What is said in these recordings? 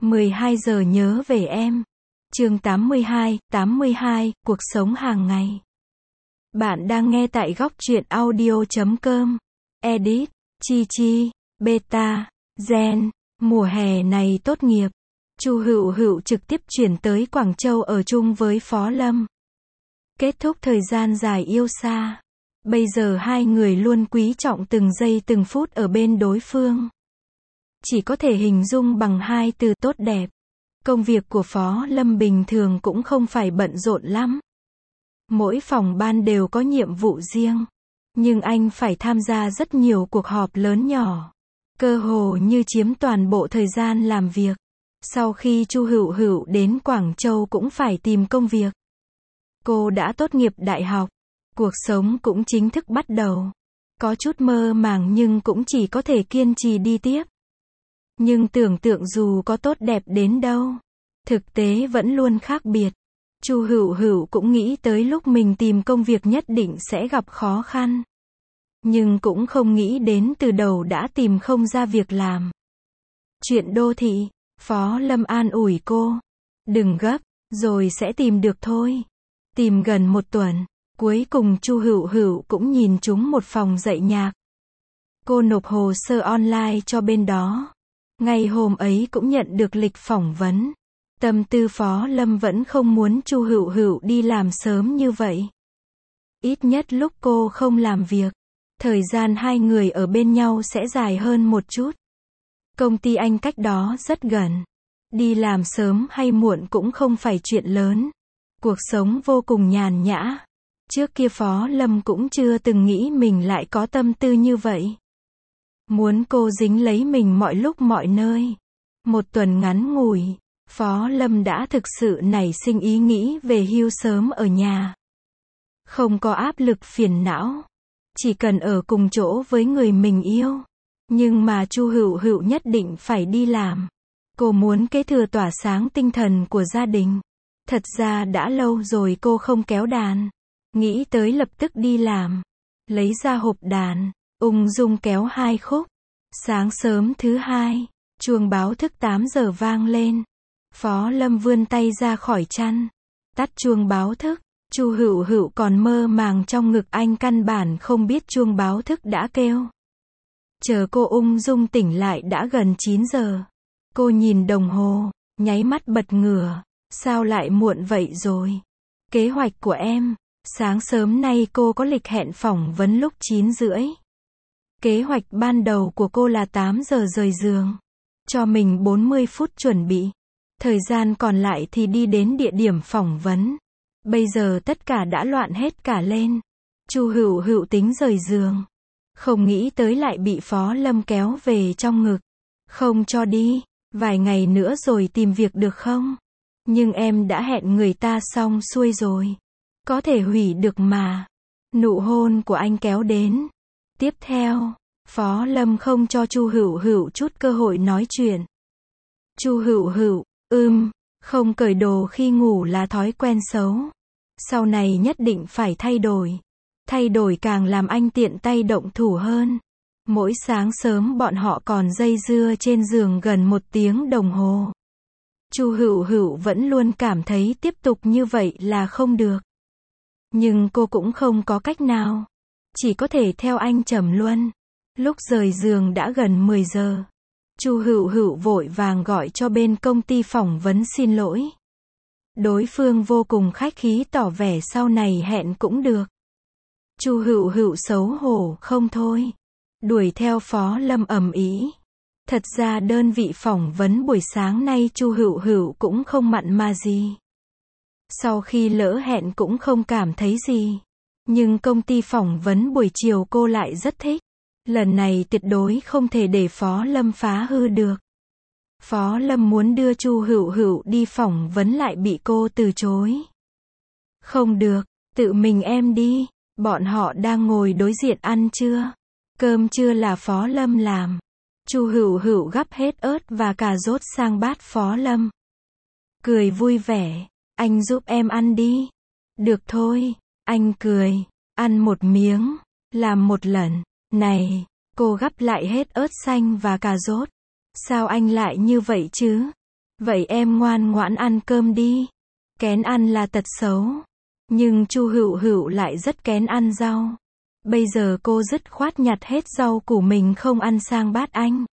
12 giờ nhớ về em. Chương 82, cuộc sống hàng ngày. Bạn đang nghe tại góc truyện audio.com. Edit, Chi Chi, Beta, Gen. Mùa hè này tốt nghiệp, Chu Hựu Hựu trực tiếp chuyển tới Quảng Châu ở chung với Phó Lâm. Kết thúc thời gian dài yêu xa. Bây giờ hai người luôn quý trọng từng giây từng phút ở bên đối phương. Chỉ có thể hình dung bằng hai từ tốt đẹp. Công việc của Phó Lâm bình thường cũng không phải bận rộn lắm. Mỗi phòng ban đều có nhiệm vụ riêng. Nhưng anh phải tham gia rất nhiều cuộc họp lớn nhỏ. Cơ hồ như chiếm toàn bộ thời gian làm việc. Sau khi Chu Hựu Hựu đến Quảng Châu cũng phải tìm công việc. Cô đã tốt nghiệp đại học. Cuộc sống cũng chính thức bắt đầu. Có chút mơ màng nhưng cũng chỉ có thể kiên trì đi tiếp. Nhưng tưởng tượng dù có tốt đẹp đến đâu, thực tế vẫn luôn khác biệt. Chu Hựu Hựu cũng nghĩ tới lúc mình tìm công việc nhất định sẽ gặp khó khăn. Nhưng cũng không nghĩ đến từ đầu đã tìm không ra việc làm. Chuyện đô thị, Phó Lâm an ủi cô. Đừng gấp, rồi sẽ tìm được thôi. Tìm gần một tuần, cuối cùng Chu Hựu Hựu cũng nhìn trúng một phòng dạy nhạc. Cô nộp hồ sơ online cho bên đó. Ngày hôm ấy cũng nhận được lịch phỏng vấn. Tâm tư Phó Lâm vẫn không muốn Chu Hựu Hựu đi làm sớm như vậy. Ít nhất lúc cô không làm việc, thời gian hai người ở bên nhau sẽ dài hơn một chút. Công ty anh cách đó rất gần. Đi làm sớm hay muộn cũng không phải chuyện lớn. Cuộc sống vô cùng nhàn nhã. Trước kia Phó Lâm cũng chưa từng nghĩ mình lại có tâm tư như vậy. Muốn cô dính lấy mình mọi lúc mọi nơi. Một tuần ngắn ngủi, Phó Lâm đã thực sự nảy sinh ý nghĩ về hưu sớm ở nhà. Không có áp lực phiền não. Chỉ cần ở cùng chỗ với người mình yêu. Nhưng mà Chu Hựu Hựu nhất định phải đi làm. Cô muốn kế thừa tỏa sáng tinh thần của gia đình. Thật ra đã lâu rồi cô không kéo đàn. Nghĩ tới lập tức đi làm. Lấy ra hộp đàn, ung dung kéo 2 khúc. Sáng sớm thứ hai, chuông báo thức 8 giờ vang lên. Phó Lâm vươn tay ra khỏi chăn. Tắt chuông báo thức. Chu Hựu Hựu còn mơ màng trong ngực anh căn bản không biết chuông báo thức đã kêu. Chờ cô ung dung tỉnh lại đã gần 9 giờ. Cô nhìn đồng hồ, nháy mắt bật ngửa. Sao lại muộn vậy rồi? Kế hoạch của em. Sáng sớm nay cô có lịch hẹn phỏng vấn lúc 9 rưỡi. Kế hoạch ban đầu của cô là 8 giờ rời giường. Cho mình 40 phút chuẩn bị. Thời gian còn lại thì đi đến địa điểm phỏng vấn. Bây giờ tất cả đã loạn hết cả lên. Chu Hựu Hựu tính rời giường. Không nghĩ tới lại bị Phó Lâm kéo về trong ngực. Không cho đi, vài ngày nữa rồi tìm việc được không? Nhưng em đã hẹn người ta xong xuôi rồi. Có thể hủy được mà. Nụ hôn của anh kéo đến. Tiếp theo, Phó Lâm không cho Chu Hựu Hựu chút cơ hội nói chuyện. Chu Hựu Hựu, không cởi đồ khi ngủ là thói quen xấu. Sau này nhất định phải thay đổi. Thay đổi càng làm anh tiện tay động thủ hơn. Mỗi sáng sớm bọn họ còn dây dưa trên giường gần 1 tiếng đồng hồ. Chu Hựu Hựu vẫn luôn cảm thấy tiếp tục như vậy là không được. Nhưng cô cũng không có cách nào. Chỉ có thể theo anh trầm luân. Lúc rời giường đã gần 10 giờ. Chu Hựu Hựu vội vàng gọi cho bên công ty phỏng vấn xin lỗi. Đối phương vô cùng khách khí tỏ vẻ sau này hẹn cũng được. Chu Hựu Hựu xấu hổ không thôi. Đuổi theo Phó Lâm ầm ĩ. Thật ra đơn vị phỏng vấn buổi sáng nay Chu Hựu Hựu cũng không mặn mà gì. Sau khi lỡ hẹn cũng không cảm thấy gì. Nhưng công ty phỏng vấn buổi chiều cô lại rất thích. Lần này tuyệt đối không thể để Phó Lâm phá hư được. Phó Lâm muốn đưa Chu Hựu Hựu đi phỏng vấn lại bị cô từ chối. Không được, tự mình em đi. Bọn họ đang ngồi đối diện ăn trưa. Cơm trưa là Phó Lâm làm. Chu Hựu Hựu gắp hết ớt và cà rốt sang bát Phó Lâm. Cười vui vẻ. Anh giúp em ăn đi. Được thôi. Anh cười. Ăn một miếng. Làm một lần. Này. Cô gắp lại hết ớt xanh và cà rốt. Sao anh lại như vậy chứ? Vậy em ngoan ngoãn ăn cơm đi. Kén ăn là tật xấu. Nhưng Chu Hựu Hựu lại rất kén ăn rau. Bây giờ cô dứt khoát nhặt hết rau củ mình không ăn sang bát anh.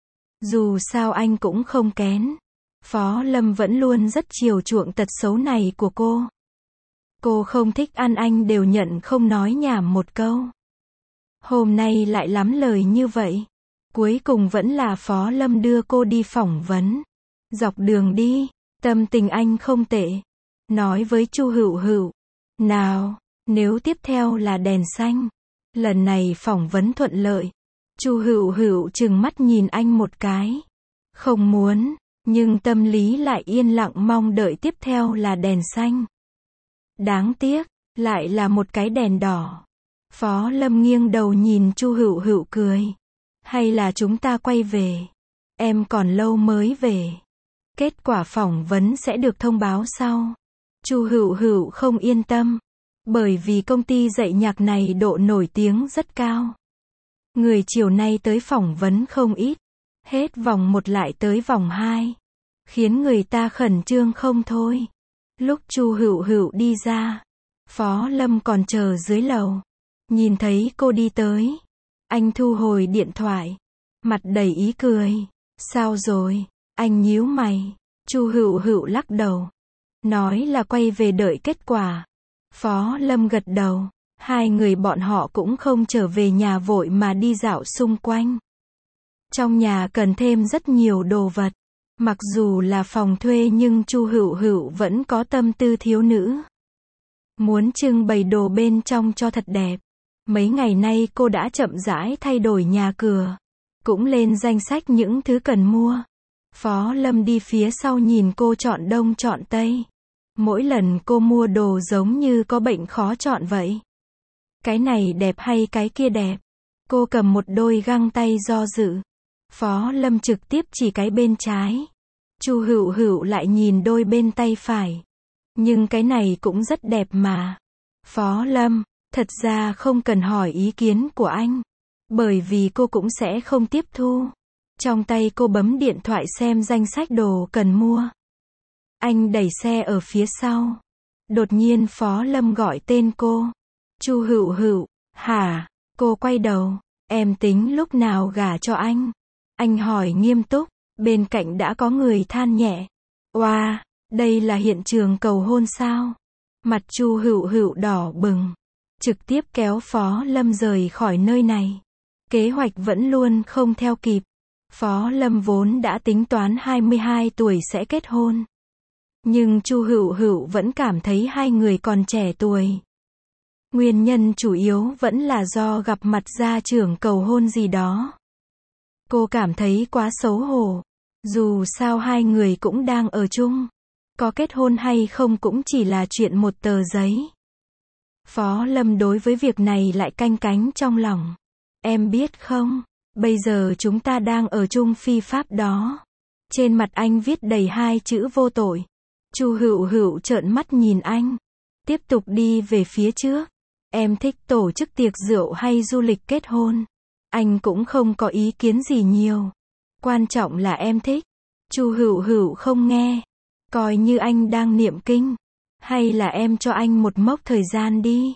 Dù sao anh cũng không kén. Phó Lâm vẫn luôn rất chiều chuộng tật xấu này của cô. Cô không thích ăn anh đều nhận không nói nhảm một câu. Hôm nay lại lắm lời như vậy. Cuối cùng vẫn là Phó Lâm đưa cô đi phỏng vấn. Dọc đường đi, tâm tình anh không tệ. Nói với Chu Hựu Hựu, nào, nếu tiếp theo là đèn xanh, lần này phỏng vấn thuận lợi. Chu Hựu Hựu trừng mắt nhìn anh một cái. Không muốn, nhưng tâm lý lại yên lặng mong đợi tiếp theo là đèn xanh. Đáng tiếc, lại là một cái đèn đỏ. Phó Lâm nghiêng đầu nhìn Chu Hựu Hựu cười. Hay là chúng ta quay về? Em còn lâu mới về. Kết quả phỏng vấn sẽ được thông báo sau. Chu Hựu Hựu không yên tâm. Bởi vì công ty dạy nhạc này độ nổi tiếng rất cao. Người chiều nay tới phỏng vấn không ít. Hết vòng 1 lại tới vòng 2. Khiến người ta khẩn trương không thôi. Lúc Chu Hựu Hựu đi ra, Phó Lâm còn chờ dưới lầu. Nhìn thấy cô đi tới, anh thu hồi điện thoại, mặt đầy ý cười. Sao rồi? Anh nhíu mày. Chu Hựu Hựu lắc đầu, nói là quay về đợi kết quả. Phó Lâm gật đầu. Hai người bọn họ cũng không trở về nhà vội mà đi dạo xung quanh. Trong nhà cần thêm rất nhiều đồ vật. Mặc dù là phòng thuê nhưng Chu Hựu Hựu vẫn có tâm tư thiếu nữ. Muốn trưng bày đồ bên trong cho thật đẹp. Mấy ngày nay cô đã chậm rãi thay đổi nhà cửa. Cũng lên danh sách những thứ cần mua. Phó Lâm đi phía sau nhìn cô chọn đông chọn tây. Mỗi lần cô mua đồ giống như có bệnh khó chọn vậy. Cái này đẹp hay cái kia đẹp? Cô cầm một đôi găng tay do dự. Phó Lâm trực tiếp chỉ cái bên trái. Chu Hựu Hựu lại nhìn đôi bên tay phải. Nhưng cái này cũng rất đẹp mà. Phó Lâm, thật ra không cần hỏi ý kiến của anh. Bởi vì cô cũng sẽ không tiếp thu. Trong tay cô bấm điện thoại xem danh sách đồ cần mua. Anh đẩy xe ở phía sau. Đột nhiên Phó Lâm gọi tên cô. Chu Hựu Hựu, hả? Cô quay đầu. Em tính lúc nào gả cho anh? Anh hỏi nghiêm túc. Bên cạnh đã có người than nhẹ. Oa, đây là hiện trường cầu hôn sao? Mặt Chu Hựu Hựu đỏ bừng. Trực tiếp kéo Phó Lâm rời khỏi nơi này. Kế hoạch vẫn luôn không theo kịp. Phó Lâm vốn đã tính toán 22 tuổi sẽ kết hôn. Nhưng Chu Hựu Hựu vẫn cảm thấy hai người còn trẻ tuổi. Nguyên nhân chủ yếu vẫn là do gặp mặt gia trưởng cầu hôn gì đó. Cô cảm thấy quá xấu hổ. Dù sao hai người cũng đang ở chung. Có kết hôn hay không cũng chỉ là chuyện một tờ giấy. Phó Lâm đối với việc này lại canh cánh trong lòng. Em biết không, bây giờ chúng ta đang ở chung phi pháp đó. Trên mặt anh viết đầy hai chữ vô tội. Chu Hựu Hựu trợn mắt nhìn anh. Tiếp tục đi về phía trước. Em thích tổ chức tiệc rượu hay du lịch kết hôn? Anh cũng không có ý kiến gì nhiều. Quan trọng là em thích. Chu Hựu Hựu không nghe. Coi như anh đang niệm kinh. Hay là em cho anh một mốc thời gian đi.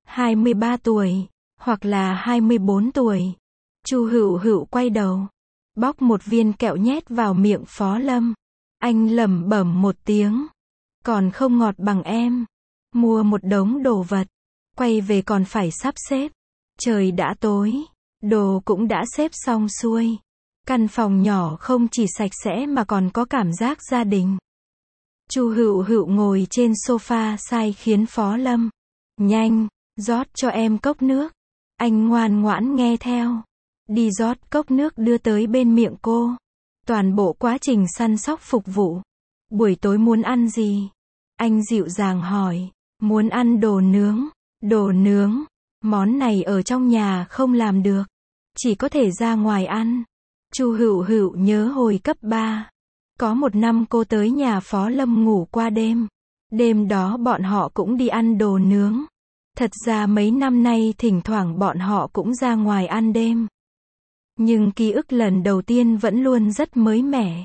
23 tuổi. Hoặc là 24 tuổi. Chu Hựu Hựu quay đầu. Bóc một viên kẹo nhét vào miệng Phó Lâm. Anh lẩm bẩm một tiếng. Còn không ngọt bằng em. Mua một đống đồ vật. Quay về còn phải sắp xếp. Trời đã tối. Đồ cũng đã xếp xong xuôi. Căn phòng nhỏ không chỉ sạch sẽ mà còn có cảm giác gia đình. Chu Hựu Hựu ngồi trên sofa sai khiến Phó Lâm. Nhanh, rót cho em cốc nước. Anh ngoan ngoãn nghe theo. Đi rót cốc nước đưa tới bên miệng cô. Toàn bộ quá trình săn sóc phục vụ. Buổi tối muốn ăn gì? Anh dịu dàng hỏi. Muốn ăn đồ nướng. Đồ nướng. Món này ở trong nhà không làm được. Chỉ có thể ra ngoài ăn. Chu Hựu Hựu nhớ hồi cấp 3. Có một năm cô tới nhà Phó Lâm ngủ qua đêm. Đêm đó bọn họ cũng đi ăn đồ nướng. Thật ra mấy năm nay thỉnh thoảng bọn họ cũng ra ngoài ăn đêm. Nhưng ký ức lần đầu tiên vẫn luôn rất mới mẻ.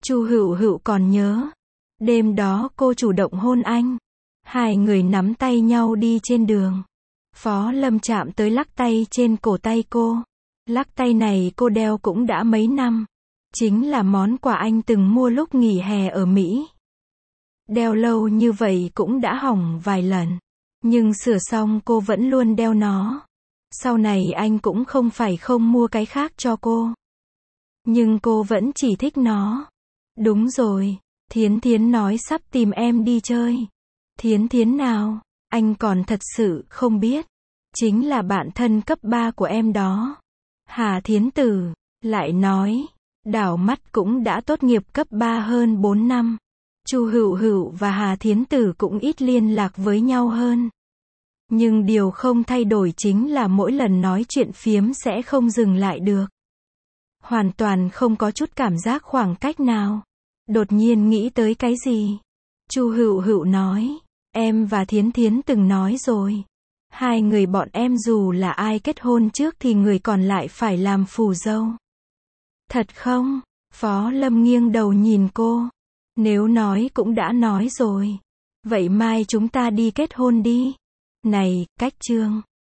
Chu Hựu Hựu còn nhớ. Đêm đó cô chủ động hôn anh. Hai người nắm tay nhau đi trên đường. Phó Lâm chạm tới lắc tay trên cổ tay cô. Lắc tay này cô đeo cũng đã mấy năm. Chính là món quà anh từng mua lúc nghỉ hè ở Mỹ. Đeo lâu như vậy cũng đã hỏng vài lần. Nhưng sửa xong cô vẫn luôn đeo nó. Sau này anh cũng không phải không mua cái khác cho cô. Nhưng cô vẫn chỉ thích nó. Đúng rồi, Thiến Thiến nói sắp tìm em đi chơi. Thiến Thiến nào? Anh còn thật sự không biết. Chính là bạn thân cấp 3 của em đó. Hà Thiến Tử lại nói, đảo mắt cũng đã tốt nghiệp cấp 3 hơn 4 năm. Chu Hựu Hựu và Hà Thiến Tử cũng ít liên lạc với nhau hơn. Nhưng điều không thay đổi chính là mỗi lần nói chuyện phiếm sẽ không dừng lại được. Hoàn toàn không có chút cảm giác khoảng cách nào. Đột nhiên nghĩ tới cái gì? Chu Hựu Hựu nói, em và Thiến Thiến từng nói rồi. Hai người bọn em dù là ai kết hôn trước thì người còn lại phải làm phù dâu. Thật không? Phó Lâm nghiêng đầu nhìn cô. Nếu nói cũng đã nói rồi. Vậy mai chúng ta đi kết hôn đi. Này, cách trương.